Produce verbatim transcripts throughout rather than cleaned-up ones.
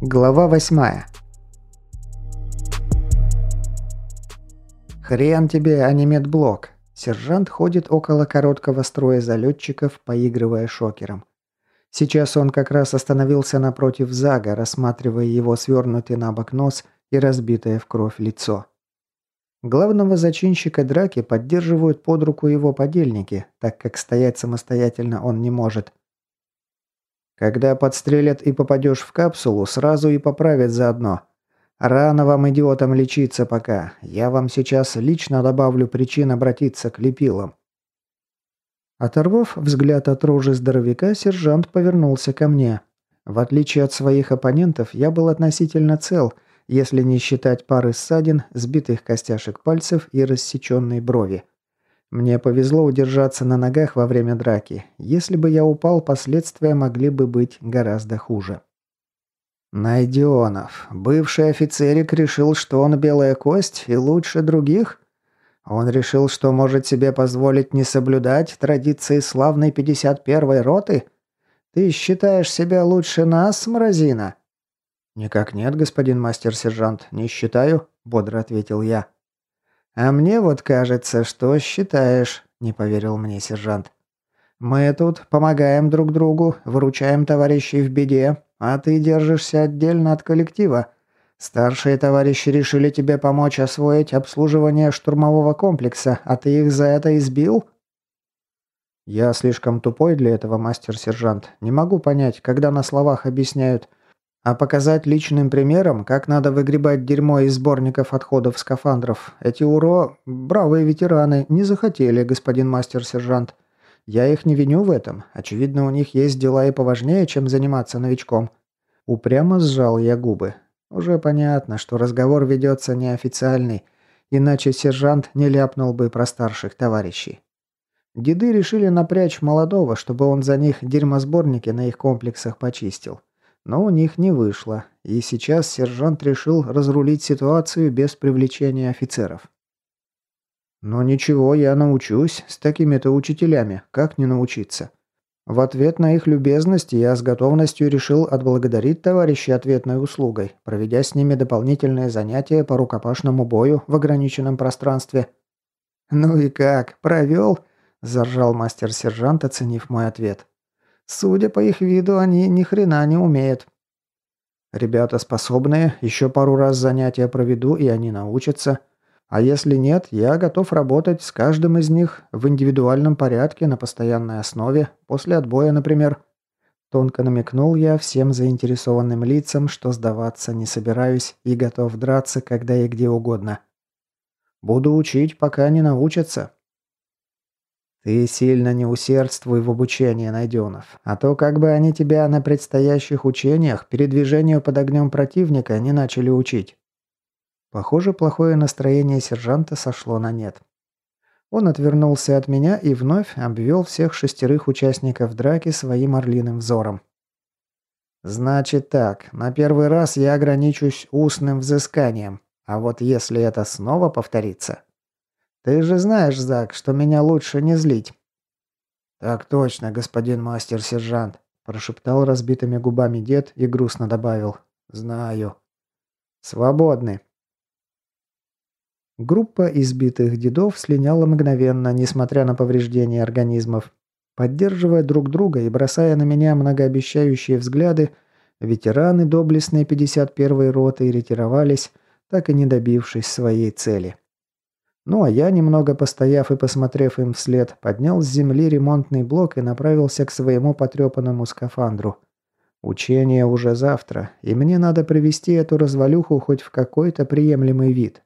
Глава восьмая. Хрен тебе, а не медблок. Сержант ходит около короткого строя залетчиков, поигрывая шокером. Сейчас он как раз остановился напротив Зага, рассматривая его свернутый на бок нос и разбитое в кровь лицо. Главного зачинщика драки поддерживают под руку его подельники, так как стоять самостоятельно он не может. Когда подстрелят и попадешь в капсулу, сразу и поправят заодно. Рано вам, идиотам, лечиться пока. Я вам сейчас лично добавлю причин обратиться к лепилам. Оторвав взгляд от рожи здоровяка, сержант повернулся ко мне. В отличие от своих оппонентов, я был относительно цел, если не считать пары ссадин, сбитых костяшек пальцев и рассеченной брови. Мне повезло удержаться на ногах во время драки. Если бы я упал, последствия могли бы быть гораздо хуже. Найденов. Бывший офицерик решил, что он белая кость и лучше других? Он решил, что может себе позволить не соблюдать традиции славной пятьдесят первой роты? Ты считаешь себя лучше нас, мразина? Никак нет, господин мастер-сержант, не считаю, бодро ответил я. «А мне вот кажется, что считаешь», – не поверил мне сержант. «Мы тут помогаем друг другу, выручаем товарищей в беде, а ты держишься отдельно от коллектива. Старшие товарищи решили тебе помочь освоить обслуживание штурмового комплекса, а ты их за это избил?» «Я слишком тупой для этого, мастер-сержант. Не могу понять, когда на словах объясняют, а показать личным примером, как надо выгребать дерьмо из сборников отходов скафандров. Эти уро... бравые ветераны не захотели, господин мастер-сержант. Я их не виню в этом. Очевидно, у них есть дела и поважнее, чем заниматься новичком». Упрямо сжал я губы. Уже понятно, что разговор ведется неофициальный, иначе сержант не ляпнул бы про старших товарищей. Деды решили напрячь молодого, чтобы он за них дерьмосборники на их комплексах почистил. Но у них не вышло, и сейчас сержант решил разрулить ситуацию без привлечения офицеров. «Ну ничего, я научусь. С такими-то учителями. Как не научиться?» В ответ на их любезность я с готовностью решил отблагодарить товарищей ответной услугой, проведя с ними дополнительные занятия по рукопашному бою в ограниченном пространстве. «Ну и как? Провел?» – заржал мастер-сержант, оценив мой ответ. «Судя по их виду, они ни хрена не умеют». «Ребята способные, еще пару раз занятия проведу, и они научатся. А если нет, я готов работать с каждым из них в индивидуальном порядке на постоянной основе, после отбоя, например». Тонко намекнул я всем заинтересованным лицам, что сдаваться не собираюсь и готов драться когда и где угодно. «Буду учить, пока не научатся». «Ты сильно не усердствуй в обучении, Найденов, а то как бы они тебя на предстоящих учениях передвижению под огнем противника не начали учить». Похоже, плохое настроение сержанта сошло на нет. Он отвернулся от меня и вновь обвел всех шестерых участников драки своим орлиным взором. «Значит так, на первый раз я ограничусь устным взысканием, а вот если это снова повторится... Ты же знаешь, Зак, что меня лучше не злить». «Так точно, господин мастер-сержант», – прошептал разбитыми губами дед и грустно добавил. «Знаю». «Свободны». Группа избитых дедов слиняла мгновенно, несмотря на повреждения организмов. Поддерживая друг друга и бросая на меня многообещающие взгляды, ветераны доблестной пятьдесят первой роты ретировались, так и не добившись своей цели. Ну а я, немного постояв и посмотрев им вслед, поднял с земли ремонтный блок и направился к своему потрепанному скафандру. Учение уже завтра, и мне надо привести эту развалюху хоть в какой-то приемлемый вид.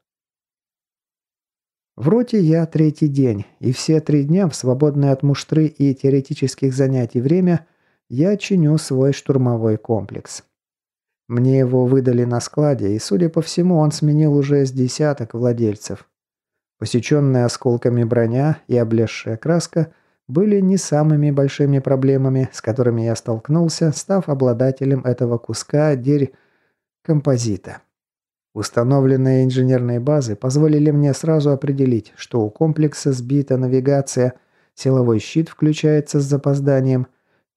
В роте я третий день, и все три дня в свободное от муштры и теоретических занятий время я чиню свой штурмовой комплекс. Мне его выдали на складе, и, судя по всему, он сменил уже с десяток владельцев. Посеченная осколками броня и облезшая краска были не самыми большими проблемами, с которыми я столкнулся, став обладателем этого куска дерь композита. Установленные инженерные базы позволили мне сразу определить, что у комплекса сбита навигация, силовой щит включается с запозданием,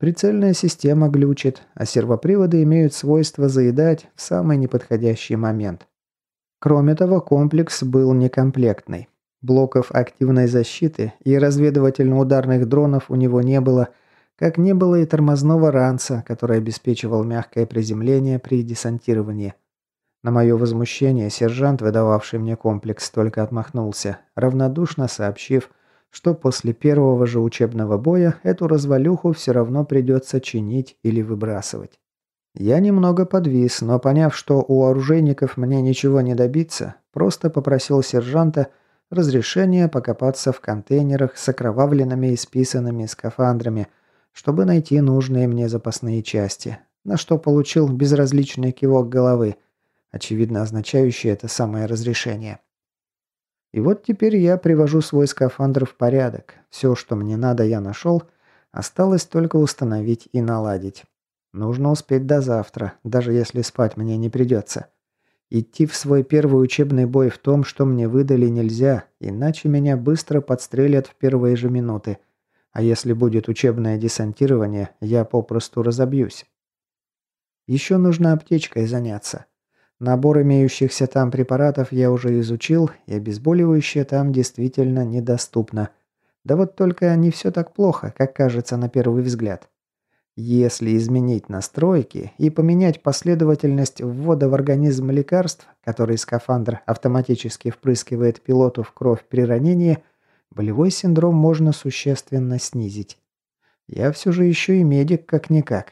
Прицельная система глючит, а сервоприводы имеют свойство заедать в самый неподходящий момент. Кроме того, комплекс был некомплектный. Блоков активной защиты и разведывательно-ударных дронов у него не было, как не было и тормозного ранца, который обеспечивал мягкое приземление при десантировании. На мое возмущение сержант, выдававший мне комплекс, только отмахнулся, равнодушно сообщив, что после первого же учебного боя эту развалюху все равно придется чинить или выбрасывать. Я немного подвис, но поняв, что у оружейников мне ничего не добиться, просто попросил сержанта разрешения покопаться в контейнерах с окровавленными и списанными скафандрами, чтобы найти нужные мне запасные части, на что получил безразличный кивок головы, очевидно означающий это самое разрешение. И вот теперь я привожу свой скафандр в порядок. Все, что мне надо, я нашел. Осталось только установить и наладить. Нужно успеть до завтра, даже если спать мне не придется. Идти в свой первый учебный бой в том, что мне выдали, нельзя, иначе меня быстро подстрелят в первые же минуты. А если будет учебное десантирование, я попросту разобьюсь. Еще нужно аптечкой заняться. Набор имеющихся там препаратов я уже изучил, и обезболивающее там действительно недоступно. Да вот только не все так плохо, как кажется на первый взгляд. Если изменить настройки и поменять последовательность ввода в организм лекарств, которые скафандр автоматически впрыскивает пилоту в кровь при ранении, болевой синдром можно существенно снизить. Я все же еще и медик как-никак.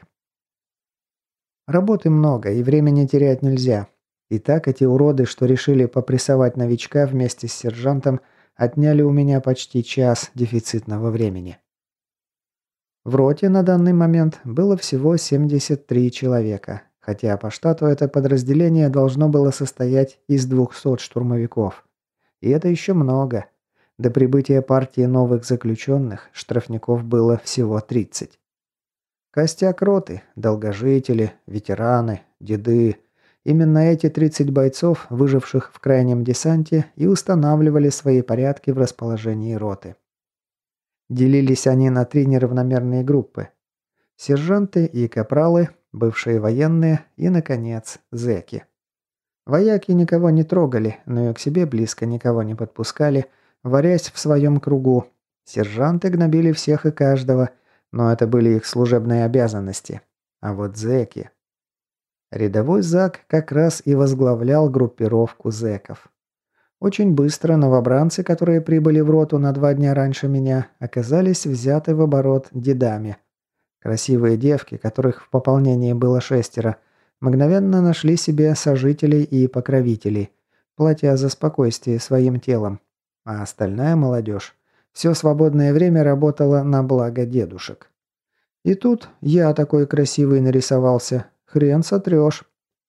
Работы много, и времени терять нельзя. Итак, эти уроды, что решили попрессовать новичка вместе с сержантом, отняли у меня почти час дефицитного времени. В роте на данный момент было всего семьдесят три человека, хотя по штату это подразделение должно было состоять из двухсот штурмовиков. И это еще много. До прибытия партии новых заключенных штрафников было всего тридцать. Костяк роты, долгожители, ветераны, деды. Именно эти тридцать бойцов, выживших в крайнем десанте, и устанавливали свои порядки в расположении роты. Делились они на три неравномерные группы. Сержанты и капралы, бывшие военные и, наконец, зэки. Вояки никого не трогали, но и к себе близко никого не подпускали, варясь в своем кругу. Сержанты гнобили всех и каждого, но это были их служебные обязанности. А вот зэки... Рядовой Зак как раз и возглавлял группировку зэков. Очень быстро новобранцы, которые прибыли в роту на два дня раньше меня, оказались взяты в оборот дедами. Красивые девки, которых в пополнении было шестеро, мгновенно нашли себе сожителей и покровителей, платя за спокойствие своим телом. А остальная молодежь все свободное время работала на благо дедушек. И тут я такой красивый нарисовался. Хрен сотрешь.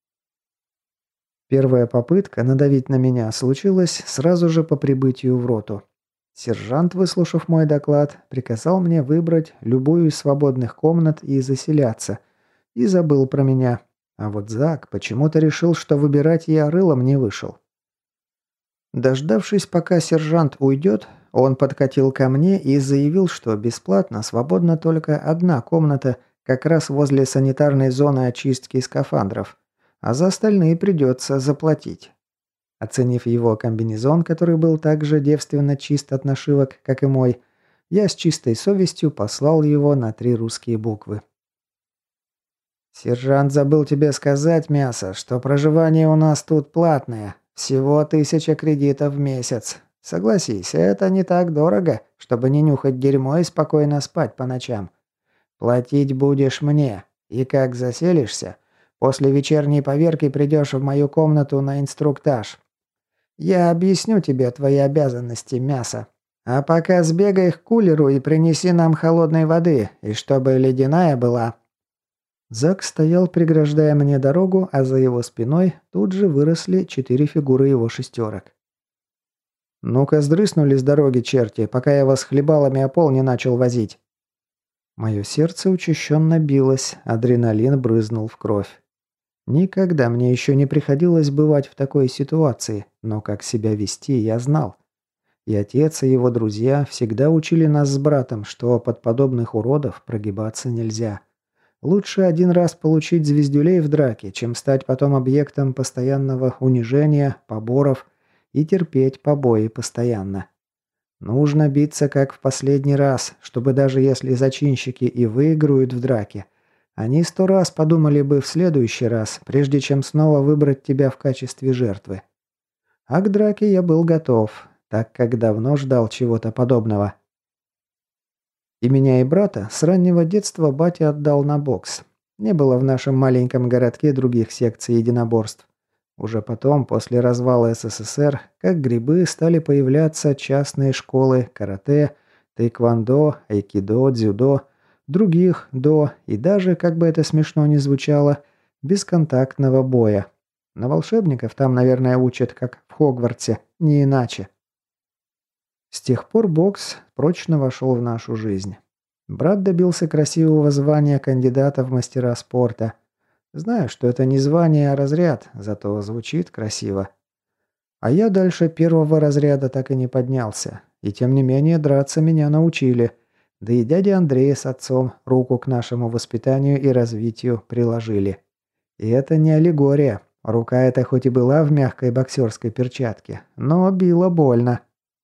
Первая попытка надавить на меня случилась сразу же по прибытию в роту. Сержант, выслушав мой доклад, приказал мне выбрать любую из свободных комнат и заселяться. И забыл про меня. А вот Зак почему-то решил, что выбирать я рылом не вышел. Дождавшись, пока сержант уйдет, он подкатил ко мне и заявил, что бесплатно свободна только одна комната, как раз возле санитарной зоны очистки скафандров, а за остальные придется заплатить. Оценив его комбинезон, который был так же девственно чист от нашивок, как и мой, я с чистой совестью послал его на три русские буквы. «Сержант забыл тебе сказать, мясо, что проживание у нас тут платное, всего тысяча кредитов в месяц. Согласись, это не так дорого, чтобы не нюхать дерьмо и спокойно спать по ночам. Платить будешь мне, и как заселишься, после вечерней поверки придешь в мою комнату на инструктаж. Я объясню тебе твои обязанности, мясо. А пока сбегай к кулеру и принеси нам холодной воды, и чтобы ледяная была». Зак стоял, преграждая мне дорогу, а за его спиной тут же выросли четыре фигуры его шестерок. «Ну-ка, сдрыснули с дороги, черти, пока я вас хлебалами о пол не начал возить». Мое сердце учащенно билось, адреналин брызнул в кровь. Никогда мне еще не приходилось бывать в такой ситуации, но как себя вести я знал. И отец, и его друзья всегда учили нас с братом, что под подобных уродов прогибаться нельзя. Лучше один раз получить звездюлей в драке, чем стать потом объектом постоянного унижения, поборов и терпеть побои постоянно. Нужно биться как в последний раз, чтобы даже если зачинщики и выиграют в драке, они сто раз подумали бы в следующий раз, прежде чем снова выбрать тебя в качестве жертвы. А к драке я был готов, так как давно ждал чего-то подобного. И меня, и брата с раннего детства батя отдал на бокс. Не было в нашем маленьком городке других секций единоборств. Уже потом, после развала СССР, как грибы стали появляться частные школы карате, тэквондо, айкидо, дзюдо, других до и даже, как бы это смешно ни звучало, бесконтактного боя. На волшебников там, наверное, учат, как в Хогвартсе, не иначе. С тех пор бокс прочно вошел в нашу жизнь. Брат добился красивого звания кандидата в мастера спорта. Знаю, что это не звание, а разряд, зато звучит красиво. А я дальше первого разряда так и не поднялся. И тем не менее драться меня научили. Да и дядя Андрей с отцом руку к нашему воспитанию и развитию приложили. И это не аллегория. Рука эта хоть и была в мягкой боксерской перчатке, но била больно.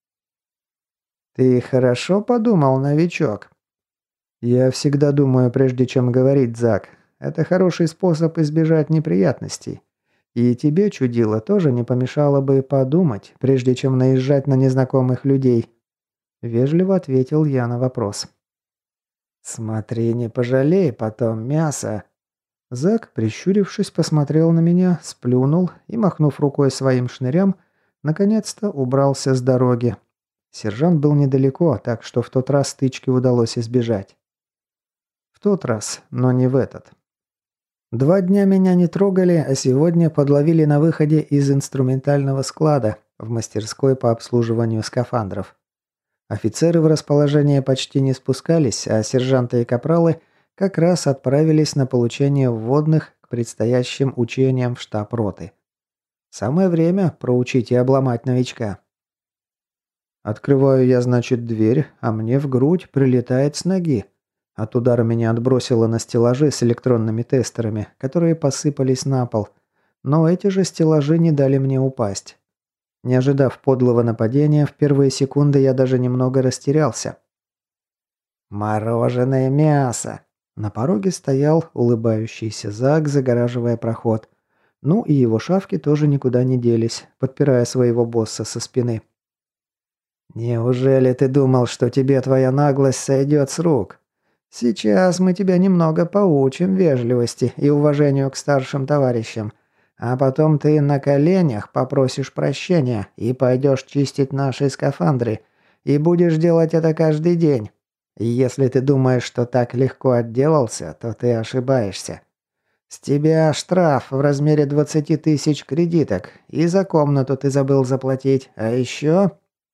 «Ты хорошо подумал, новичок?» «Я всегда думаю, прежде чем говорить, Зак. Это хороший способ избежать неприятностей. И тебе, чудило, тоже не помешало бы подумать, прежде чем наезжать на незнакомых людей». Вежливо ответил я на вопрос. «Смотри, не пожалей потом мясо». Зак, прищурившись, посмотрел на меня, сплюнул и, махнув рукой своим шнырям, наконец-то убрался с дороги. Сержант был недалеко, так что в тот раз стычки удалось избежать. В тот раз, но не в этот. Два дня меня не трогали, а сегодня подловили на выходе из инструментального склада в мастерской по обслуживанию скафандров. Офицеры в расположение почти не спускались, а сержанты и капралы как раз отправились на получение вводных к предстоящим учениям в штаб роты. Самое время проучить и обломать новичка. Открываю я, значит, дверь, а мне в грудь прилетает с ноги. От удара меня отбросило на стеллажи с электронными тестерами, которые посыпались на пол. Но эти же стеллажи не дали мне упасть. Не ожидав подлого нападения, в первые секунды я даже немного растерялся. «Мороженое мясо!» На пороге стоял улыбающийся Зак, загораживая проход. Ну и его шавки тоже никуда не делись, подпирая своего босса со спины. «Неужели ты думал, что тебе твоя наглость сойдет с рук? Сейчас мы тебя немного поучим вежливости и уважению к старшим товарищам, а потом ты на коленях попросишь прощения и пойдешь чистить наши скафандры, и будешь делать это каждый день. И если ты думаешь, что так легко отделался, то ты ошибаешься. С тебя штраф в размере двадцати тысяч кредиток, и за комнату ты забыл заплатить, а еще...»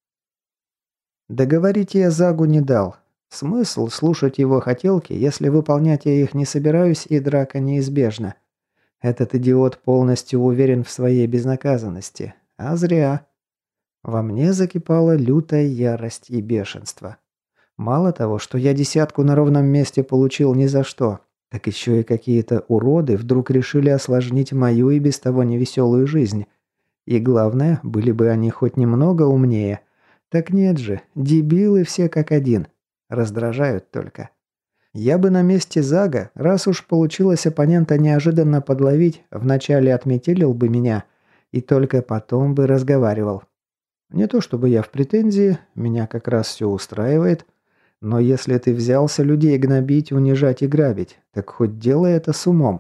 Договорить я Загу не дал. Смысл слушать его хотелки, если выполнять я их не собираюсь и драка неизбежна. Этот идиот полностью уверен в своей безнаказанности. А зря. Во мне закипала лютая ярость и бешенство. Мало того, что я десятку на ровном месте получил ни за что, так еще и какие-то уроды вдруг решили осложнить мою и без того невеселую жизнь. И главное, были бы они хоть немного умнее. Так нет же, дебилы все как один. Раздражают только. Я бы на месте Зага, раз уж получилось оппонента неожиданно подловить, вначале отметелил бы меня и только потом бы разговаривал. Не то чтобы я в претензии, меня как раз все устраивает, но если ты взялся людей гнобить, унижать и грабить, так хоть делай это с умом.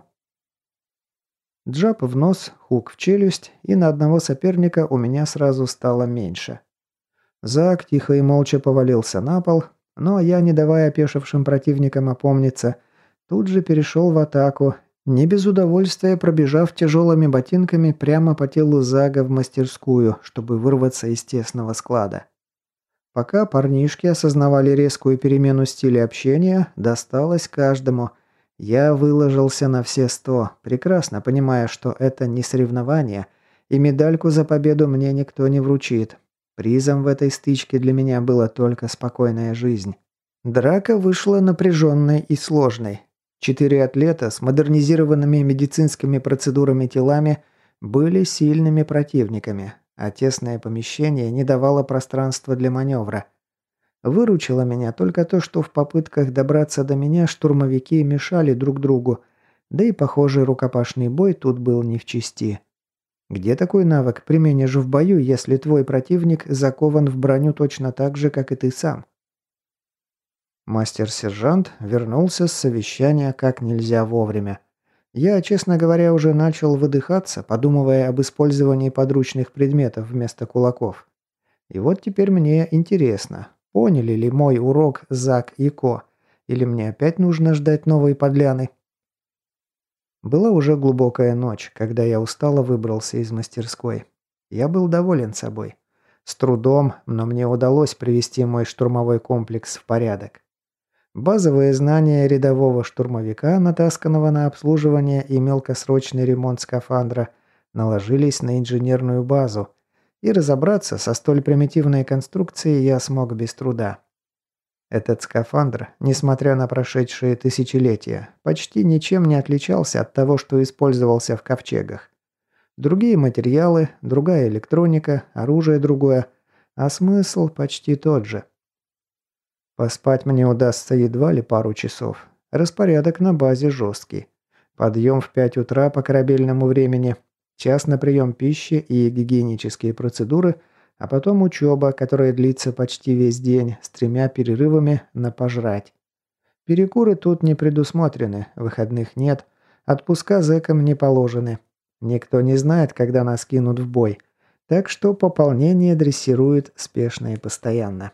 Джаб в нос, хук в челюсть, и на одного соперника у меня сразу стало меньше. Зак тихо и молча повалился на пол, но я, не давая опешившим противникам опомниться, тут же перешел в атаку, не без удовольствия пробежав тяжелыми ботинками прямо по телу Зага в мастерскую, чтобы вырваться из тесного склада. Пока парнишки осознавали резкую перемену стиля общения, досталось каждому. Я выложился на все сто, прекрасно понимая, что это не соревнование, и медальку за победу мне никто не вручит. Призом в этой стычке для меня была только спокойная жизнь. Драка вышла напряженной и сложной. Четыре атлета с модернизированными медицинскими процедурами телами были сильными противниками, а тесное помещение не давало пространства для маневра. Выручило меня только то, что в попытках добраться до меня штурмовики мешали друг другу, да и похожий рукопашный бой тут был не в чести. Где такой навык применишь в бою, если твой противник закован в броню точно так же, как и ты сам? Мастер-сержант вернулся с совещания как нельзя вовремя. Я, честно говоря, уже начал выдыхаться, подумывая об использовании подручных предметов вместо кулаков. И вот теперь мне интересно, поняли ли мой урок Зак и Ко, или мне опять нужно ждать новой подляны? Была уже глубокая ночь, когда я устало выбрался из мастерской. Я был доволен собой. С трудом, но мне удалось привести мой штурмовой комплекс в порядок. Базовые знания рядового штурмовика, натасканного на обслуживание и мелкосрочный ремонт скафандра, наложились на инженерную базу, и разобраться со столь примитивной конструкцией я смог без труда. Этот скафандр, несмотря на прошедшие тысячелетия, почти ничем не отличался от того, что использовался в ковчегах. Другие материалы, другая электроника, оружие другое, а смысл почти тот же. Поспать мне удастся едва ли пару часов. Распорядок на базе жесткий. Подъем в пять утра по корабельному времени, час на прием пищи и гигиенические процедуры, а потом учеба, которая длится почти весь день, с тремя перерывами на пожрать. Перекуры тут не предусмотрены, выходных нет, отпуска зэкам не положены. Никто не знает, когда нас кинут в бой, так что пополнение дрессирует спешно и постоянно.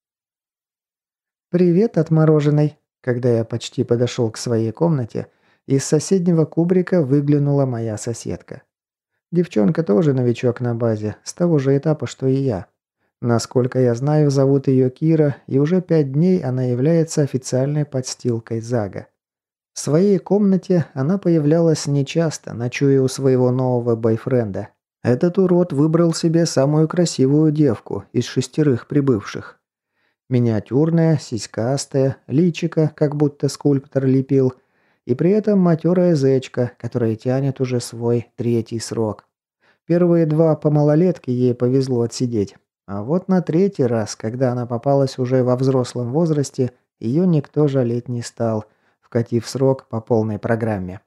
«Привет, отмороженный!» Когда я почти подошел к своей комнате, из соседнего кубрика выглянула моя соседка. Девчонка тоже новичок на базе, с того же этапа, что и я. Насколько я знаю, зовут ее Кира, и уже пять дней она является официальной подстилкой Зага. В своей комнате она появлялась нечасто, ночуя у своего нового бойфренда. Этот урод выбрал себе самую красивую девку из шестерых прибывших. Миниатюрная, сиськастая, личико, как будто скульптор лепил, и при этом матерая зечка, которая тянет уже свой третий срок. Первые два по малолетке ей повезло отсидеть, а вот на третий раз, когда она попалась уже во взрослом возрасте, ее никто жалеть не стал, вкатив срок по полной программе.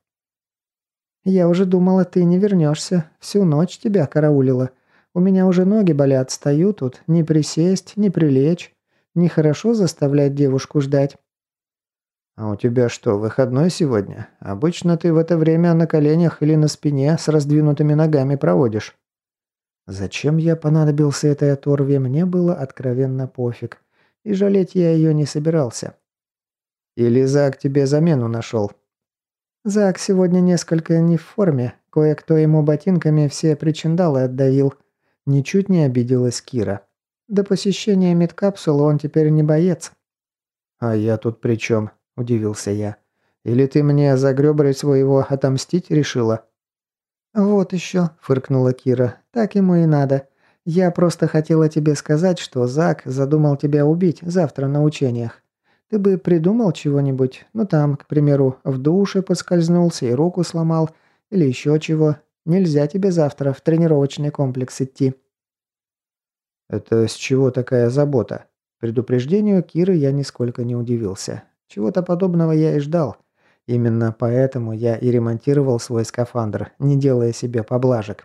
«Я уже думала, ты не вернешься. Всю ночь тебя караулила. У меня уже ноги болят, стою тут, не присесть, не прилечь. Нехорошо заставлять девушку ждать». «А у тебя что, выходной сегодня? Обычно ты в это время на коленях или на спине с раздвинутыми ногами проводишь». Зачем я понадобился этой оторве, мне было откровенно пофиг. И жалеть я ее не собирался. «Или Зак тебе замену нашел?» «Зак сегодня несколько не в форме. Кое-кто ему ботинками все причиндалы отдавил». Ничуть не обиделась Кира. «До посещения медкапсулы он теперь не боец». «А я тут при чем?» – удивился я. «Или ты мне за гребарь своего отомстить решила?» «Вот еще», – фыркнула Кира. «Так ему и надо. Я просто хотела тебе сказать, что Зак задумал тебя убить завтра на учениях. Ты бы придумал чего-нибудь? Ну там, к примеру, в душе поскользнулся и руку сломал. Или еще чего. Нельзя тебе завтра в тренировочный комплекс идти». «Это с чего такая забота?» Предупреждению Киры я нисколько не удивился. Чего-то подобного я и ждал. Именно поэтому я и ремонтировал свой скафандр, не делая себе поблажек.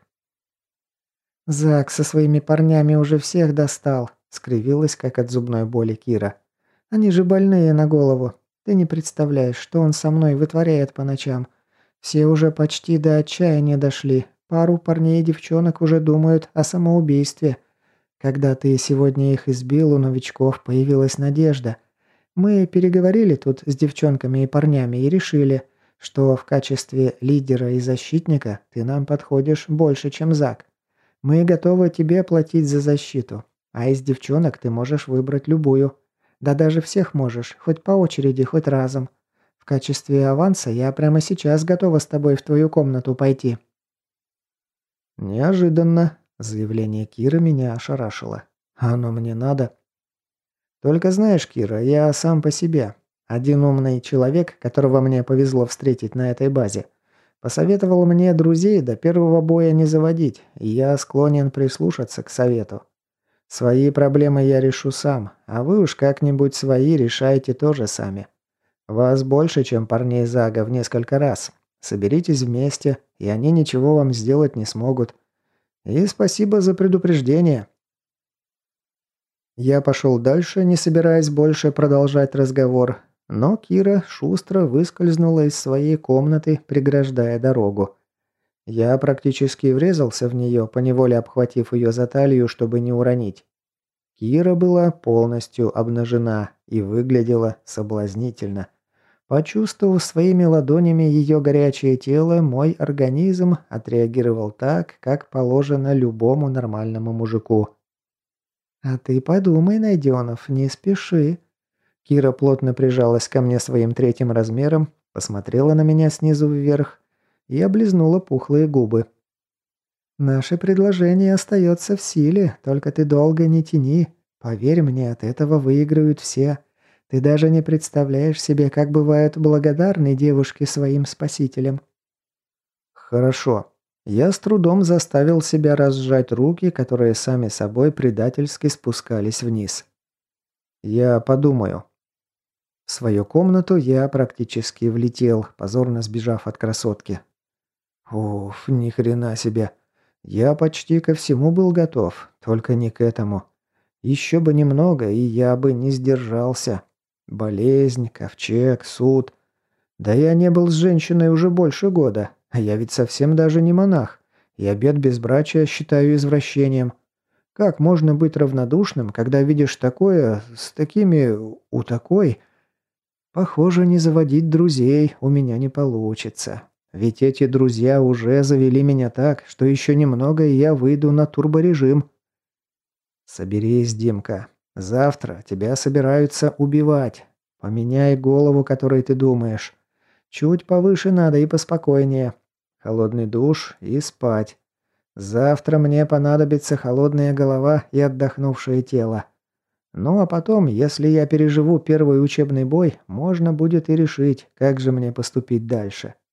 «Зак со своими парнями уже всех достал», — скривилась, как от зубной боли Кира. «Они же больные на голову. Ты не представляешь, что он со мной вытворяет по ночам. Все уже почти до отчаяния дошли. Пару парней и девчонок уже думают о самоубийстве. Когда ты сегодня их избил, у новичков появилась надежда. Мы переговорили тут с девчонками и парнями и решили, что в качестве лидера и защитника ты нам подходишь больше, чем Зак. Мы готовы тебе платить за защиту, а из девчонок ты можешь выбрать любую. Да даже всех можешь, хоть по очереди, хоть разом. В качестве аванса я прямо сейчас готова с тобой в твою комнату пойти». Неожиданно. Заявление Киры меня ошарашило. Оно мне надо. Только знаешь, Кира, я сам по себе. Один умный человек, которого мне повезло встретить на этой базе, посоветовал мне друзей до первого боя не заводить, и я склонен прислушаться к совету. Свои проблемы я решу сам, а вы уж как-нибудь свои решайте тоже сами. Вас больше, чем парней Зага в несколько раз. Соберитесь вместе, и они ничего вам сделать не смогут. И спасибо за предупреждение. Я пошел дальше, не собираясь больше продолжать разговор, но Кира шустро выскользнула из своей комнаты, преграждая дорогу. Я практически врезался в нее, поневоле обхватив ее за талию, чтобы не уронить. Кира была полностью обнажена и выглядела соблазнительно. Почувствовав своими ладонями ее горячее тело, мой организм отреагировал так, как положено любому нормальному мужику. «А ты подумай, Найденов, не спеши». Кира плотно прижалась ко мне своим третьим размером, посмотрела на меня снизу вверх и облизнула пухлые губы. «Наше предложение остается в силе, только ты долго не тяни. Поверь мне, от этого выиграют все. Ты даже не представляешь себе, как бывают благодарны девушки своим спасителям». «Хорошо». Я с трудом заставил себя разжать руки, которые сами собой предательски спускались вниз. «Я подумаю». В свою комнату я практически влетел, позорно сбежав от красотки. Уф, ни хрена себе. Я почти ко всему был готов, только не к этому. Еще бы немного, и я бы не сдержался. Болезнь, ковчег, суд. Да я не был с женщиной уже больше года, а я ведь совсем даже не монах. И обет безбрачия считаю извращением. Как можно быть равнодушным, когда видишь такое, с такими... у такой... Похоже, не заводить друзей у меня не получится. Ведь эти друзья уже завели меня так, что еще немного, и я выйду на турборежим. Соберись, Димка. Завтра тебя собираются убивать. Поменяй голову, которой ты думаешь. Чуть повыше надо и поспокойнее. Холодный душ и спать. Завтра мне понадобится холодная голова и отдохнувшее тело. Ну а потом, если я переживу первый учебный бой, можно будет и решить, как же мне поступить дальше.